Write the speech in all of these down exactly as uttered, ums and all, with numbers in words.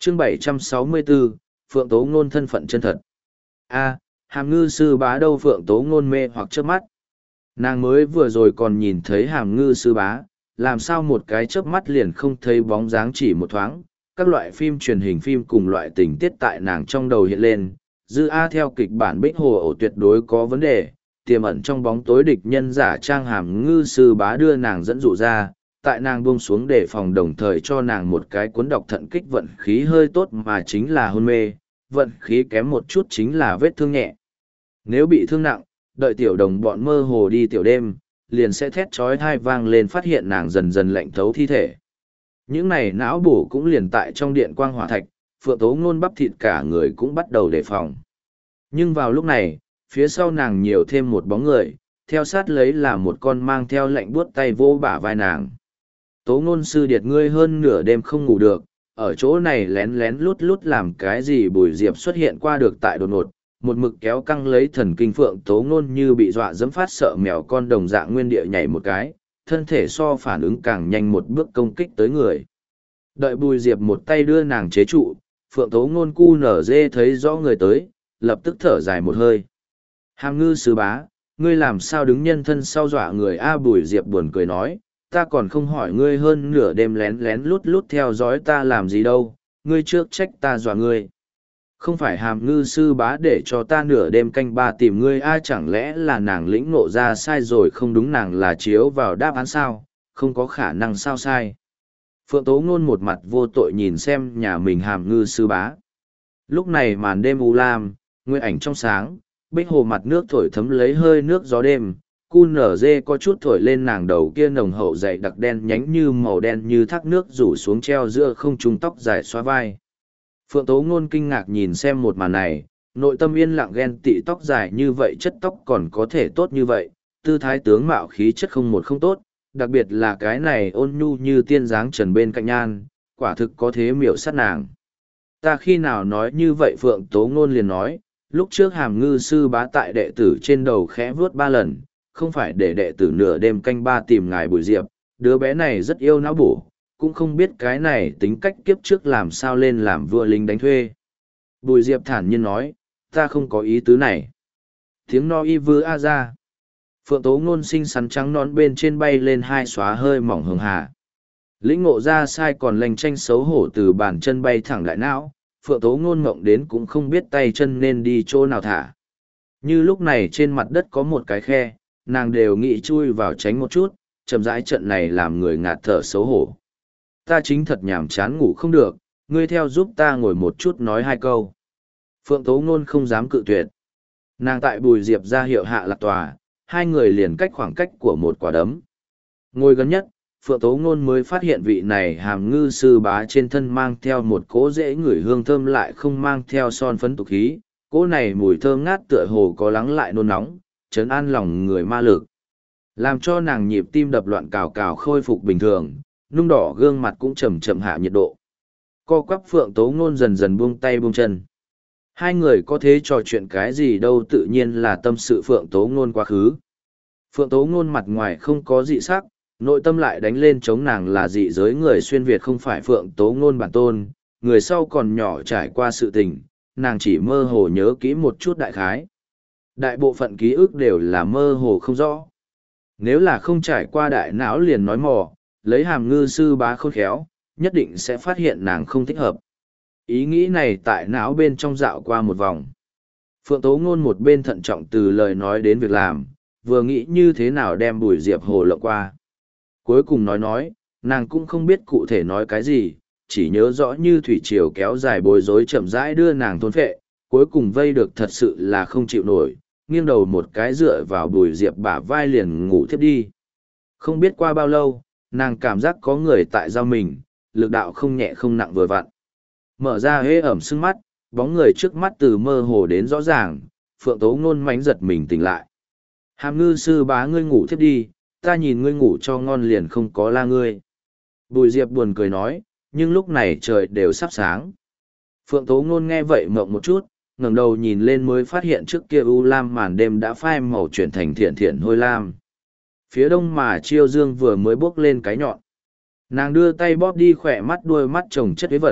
chương bảy trăm sáu mươi bốn, Phượng Tố Ngôn thân phận chân thật. A, hàm ngư sư bá đâu? Phượng Tố Ngôn mê hoặc chớp mắt. Nàng mới vừa rồi còn nhìn thấy hàm ngư sư bá, làm sao một cái chớp mắt liền không thấy bóng dáng chỉ một thoáng. Các loại phim truyền hình phim cùng loại tình tiết tại nàng trong đầu hiện lên, dư A theo kịch bản Bích Hồ ổ tuyệt đối có vấn đề, tiềm ẩn trong bóng tối địch nhân giả trang hàm ngư sư bá đưa nàng dẫn dụ ra, tại nàng buông xuống để phòng đồng thời cho nàng một cái cuốn độc thận kích vận khí hơi tốt mà chính là hôn mê, vận khí kém một chút chính là vết thương nhẹ. Nếu bị thương nặng, đợi tiểu đồng bọn mơ hồ đi tiểu đêm, liền sẽ thét chói tai vang lên phát hiện nàng dần dần lạnh thấu thi thể. Những này não bổ cũng liền tại trong điện quang hỏa thạch, Phượng Tố Ngôn bắp thịt cả người cũng bắt đầu đề phòng. Nhưng vào lúc này, phía sau nàng nhiều thêm một bóng người, theo sát lấy là một con mang theo lạnh buốt tay vô bả vai nàng. Tố Ngôn sư điệt, ngươi hơn nửa đêm không ngủ được, ở chỗ này lén lén lút lút làm cái gì? Bùi Diệp xuất hiện qua được tại đột ngột, một mực kéo căng lấy thần kinh. Phượng Tố Ngôn như bị dọa dẫm phát sợ mèo con đồng dạng nguyên địa nhảy một cái, thân thể so phản ứng càng nhanh một bước công kích tới người. Đợi Bùi Diệp một tay đưa nàng chế trụ, Phượng Tố Ngôn cu nở dê thấy rõ người tới, lập tức thở dài một hơi. Hàm ngư sư bá, ngươi làm sao đứng nhân thân sau dọa người? A, Bùi Diệp buồn cười nói, ta còn không hỏi ngươi hơn nửa đêm lén lén lút lút theo dõi ta làm gì đâu, ngươi trước trách ta dọa ngươi. Không phải hàm ngư sư bá để cho ta nửa đêm canh ba tìm ngươi. A, chẳng lẽ là nàng lĩnh ngộ ra sai rồi? Không đúng, nàng là chiếu vào đáp án sao, không có khả năng sao sai. Phượng Tố Ngôn một mặt vô tội nhìn xem nhà mình hàm ngư sư bá. Lúc này màn đêm u lam, nguyên ảnh trong sáng, bích hồ mặt nước thổi thấm lấy hơi nước gió đêm, cu nở dê có chút thổi lên nàng đầu kia nồng hậu dày đặc đen nhánh như màu đen như thác nước rủ xuống treo giữa không trung, tóc dài xóa vai. Phượng Tố Ngôn kinh ngạc nhìn xem một màn này, nội tâm yên lặng ghen tị, tóc dài như vậy chất tóc còn có thể tốt như vậy, tư thái tướng mạo khí chất không một không tốt, đặc biệt là cái này ôn nhu như tiên dáng trần bên cạnh nhan, quả thực có thế miểu sát nàng. Ta khi nào nói như vậy? Phượng Tố Ngôn liền nói, lúc trước hàm ngư sư bá tại đệ tử trên đầu khẽ vuốt ba lần, không phải để đệ tử nửa đêm canh ba tìm ngài Bùi Diệp, đứa bé này rất yêu não bổ, cũng không biết cái này tính cách kiếp trước làm sao lên làm vua lính đánh thuê. Bùi Diệp thản nhiên nói, ta không có ý tứ này. Tiếng no y vư a ra. Phượng Tố Ngôn xinh xắn trắng nón bên trên bay lên hai xóa hơi mỏng hường hà. Lĩnh ngộ ra sai còn lành tranh xấu hổ từ bàn chân bay thẳng đại não, Phượng Tố Ngôn ngộng đến cũng không biết tay chân nên đi chỗ nào thả. Như lúc này trên mặt đất có một cái khe, nàng đều nghĩ chui vào tránh một chút, chậm rãi. Trận này làm người ngạt thở xấu hổ. Ta chính thật nhàm chán ngủ không được, ngươi theo giúp ta ngồi một chút nói hai câu. Phượng Tố Ngôn không dám cự tuyệt. Nàng tại Bùi Diệp ra hiệu hạ lạc tòa, hai người liền cách khoảng cách của một quả đấm. Ngồi gần nhất, Phượng Tố Ngôn mới phát hiện vị này hàm ngư sư bá trên thân mang theo một cỗ dễ ngửi hương thơm lại không mang theo son phấn tục khí, cỗ này mùi thơm ngát tựa hồ có lắng lại nôn nóng, trấn an lòng người ma lực, làm cho nàng nhịp tim đập loạn cào cào khôi phục bình thường, nung đỏ gương mặt cũng chậm chậm hạ nhiệt độ. Co quắp Phượng Tố Ngôn dần dần buông tay buông chân. Hai người có thế trò chuyện cái gì đâu, tự nhiên là tâm sự Phượng Tố Ngôn quá khứ. Phượng Tố Ngôn mặt ngoài không có dị sắc, nội tâm lại đánh lên chống nàng là dị giới người xuyên Việt, không phải Phượng Tố Ngôn bản tôn, người sau còn nhỏ trải qua sự tình, nàng chỉ mơ hồ nhớ kỹ một chút đại khái. Đại bộ phận ký ức đều là mơ hồ không rõ. Nếu là không trải qua đại não liền nói mò, lấy hàm ngư sư bá khôn khéo, nhất định sẽ phát hiện nàng không thích hợp. Ý nghĩ này tại não bên trong dạo qua một vòng. Phượng Tố Ngôn một bên thận trọng từ lời nói đến việc làm, vừa nghĩ như thế nào đem Bùi Diệp hồ lộng qua. Cuối cùng nói nói, nàng cũng không biết cụ thể nói cái gì, chỉ nhớ rõ như thủy triều kéo dài bối rối chậm rãi đưa nàng thôn phệ, cuối cùng vây được thật sự là không chịu nổi, nghiêng đầu một cái dựa vào Bùi Diệp bả vai liền ngủ thiếp đi. Không biết qua bao lâu, nàng cảm giác có người tại giao mình, lực đạo không nhẹ không nặng vừa vặn. Mở ra hế ẩm sưng mắt, bóng người trước mắt từ mơ hồ đến rõ ràng, Phượng Tố Ngôn mánh giật mình tỉnh lại. Hàm ngư sư bá, ngươi ngủ thiếp đi, ta nhìn ngươi ngủ cho ngon liền không có la ngươi. Bùi Diệp buồn cười nói, nhưng lúc này trời đều sắp sáng. Phượng Tố Ngôn nghe vậy mộng một chút, ngẩng đầu nhìn lên mới phát hiện trước kia u lam màn đêm đã phai màu chuyển thành thiện thiện hôi lam. Phía đông mà chiêu dương vừa mới bước lên cái nhọn. Nàng đưa tay bóp đi khỏe mắt đuôi mắt chồng chất với vật,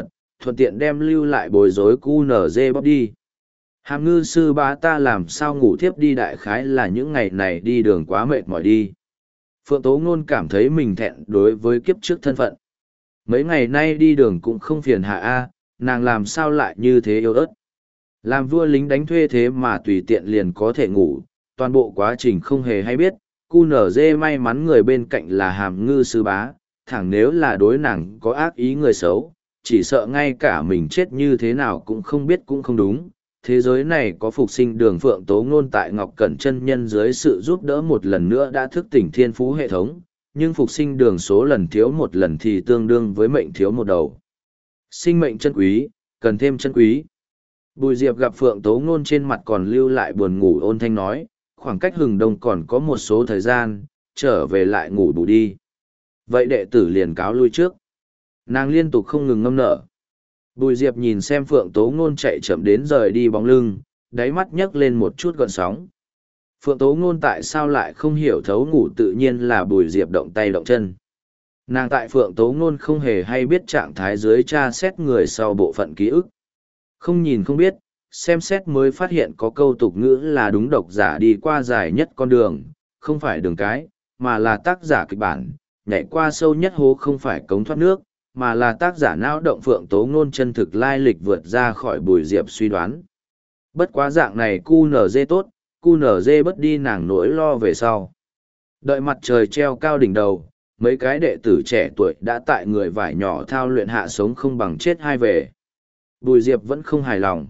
thuận tiện đem lưu lại bồi dối cu nở dê bóp đi. Hàm ngư sư bá ta làm sao ngủ thiếp đi, đại khái là những ngày này đi đường quá mệt mỏi đi. Phượng Tố Ngôn cảm thấy mình thẹn đối với kiếp trước thân phận. Mấy ngày nay đi đường cũng không phiền hạ a, nàng làm sao lại như thế yếu ớt. Làm vua lính đánh thuê thế mà tùy tiện liền có thể ngủ, toàn bộ quá trình không hề hay biết. Cu nở dê may mắn người bên cạnh là hàm ngư sư bá, thẳng nếu là đối nàng có ác ý người xấu, chỉ sợ ngay cả mình chết như thế nào cũng không biết cũng không đúng. Thế giới này có phục sinh đường Phượng Tố Ngôn tại Ngọc Cẩn chân nhân dưới sự giúp đỡ một lần nữa đã thức tỉnh thiên phú hệ thống, nhưng phục sinh đường số lần thiếu một lần thì tương đương với mệnh thiếu một đầu. Sinh mệnh chân quý, cần thêm chân quý. Bùi Diệp gặp Phượng Tố Ngôn trên mặt còn lưu lại buồn ngủ, ôn thanh nói, khoảng cách hừng đông còn có một số thời gian, trở về lại ngủ bù đi. Vậy đệ tử liền cáo lui trước. Nàng liên tục không ngừng ngâm nở. Bùi Diệp nhìn xem Phượng Tố Ngôn chạy chậm đến rời đi bóng lưng, đáy mắt nhấc lên một chút gợn sóng. Phượng Tố Ngôn tại sao lại không hiểu thấu ngủ, tự nhiên là Bùi Diệp động tay động chân. Nàng tại Phượng Tố Ngôn không hề hay biết trạng thái dưới tra xét người sau bộ phận ký ức. Không nhìn không biết, xem xét mới phát hiện có câu tục ngữ là đúng độc giả đi qua dài nhất con đường, không phải đường cái, mà là tác giả kịch bản, nhảy qua sâu nhất hố không phải cống thoát nước, mà là tác giả não động Phượng Tố Ngôn chân thực lai lịch vượt ra khỏi Bùi Diệp suy đoán. Bất quá dạng này cu nở dê tốt, cu nở dê bất đi nàng nỗi lo về sau. Đợi mặt trời treo cao đỉnh đầu, mấy cái đệ tử trẻ tuổi đã tại người vải nhỏ thao luyện hạ sống không bằng chết hai về. Bùi Diệp vẫn không hài lòng.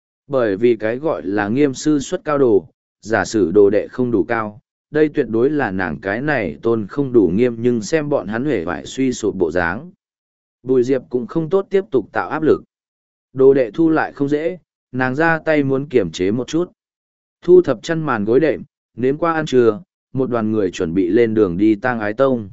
Bởi vì cái gọi là nghiêm sư xuất cao đồ, giả sử đồ đệ không đủ cao, đây tuyệt đối là nàng cái này tôn không đủ nghiêm, nhưng xem bọn hắn huệ vải suy sụp bộ dáng. Bùi Diệp cũng không tốt tiếp tục tạo áp lực. Đồ đệ thu lại không dễ, nàng ra tay muốn kiểm chế một chút. Thu thập chăn màn gối đệm, nếm qua ăn trưa, một đoàn người chuẩn bị lên đường đi Tang Ái Tông.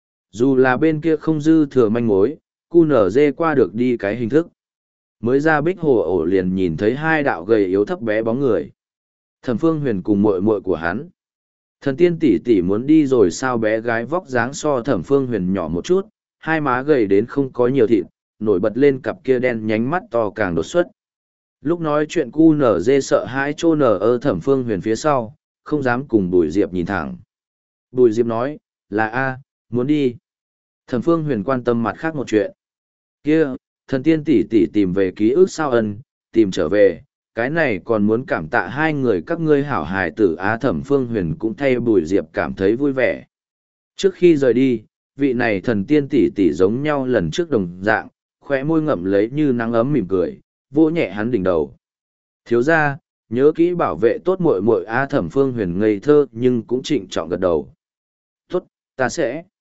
Dù là bên kia không dư thừa manh mối, cu nở dê qua được đi cái hình thức. Mới ra bích hồ ổ liền nhìn thấy hai đạo gầy yếu thấp bé bóng người. Thẩm Phương Huyền cùng muội muội của hắn. Thần tiên tỷ tỷ muốn đi rồi sao? Bé gái vóc dáng so Thẩm Phương Huyền nhỏ một chút, hai má gầy đến không có nhiều thịt, nổi bật lên cặp kia đen nhánh mắt to càng đột xuất. Lúc nói chuyện cu nở dê sợ hãi chô nở ơ Thẩm Phương Huyền phía sau, không dám cùng Bùi Diệp nhìn thẳng. Bùi Diệp nói, là A, muốn đi. Thẩm Phương Huyền quan tâm mặt khác một chuyện. Kia, thần tiên tỷ tỷ tìm về ký ức sao? Ân, tìm trở về, cái này còn muốn cảm tạ hai người các ngươi hảo hài tử Á. Thẩm Phương Huyền cũng thay Bùi Diệp cảm thấy vui vẻ. Trước khi rời đi, vị này thần tiên tỷ tỷ giống nhau lần trước đồng dạng, khóe môi ngậm lấy như nắng ấm mỉm cười, vỗ nhẹ hắn đỉnh đầu. Thiếu gia, nhớ kỹ bảo vệ tốt muội muội. A. Thẩm Phương Huyền ngây thơ nhưng cũng trịnh trọng gật đầu. Tốt, ta sẽ.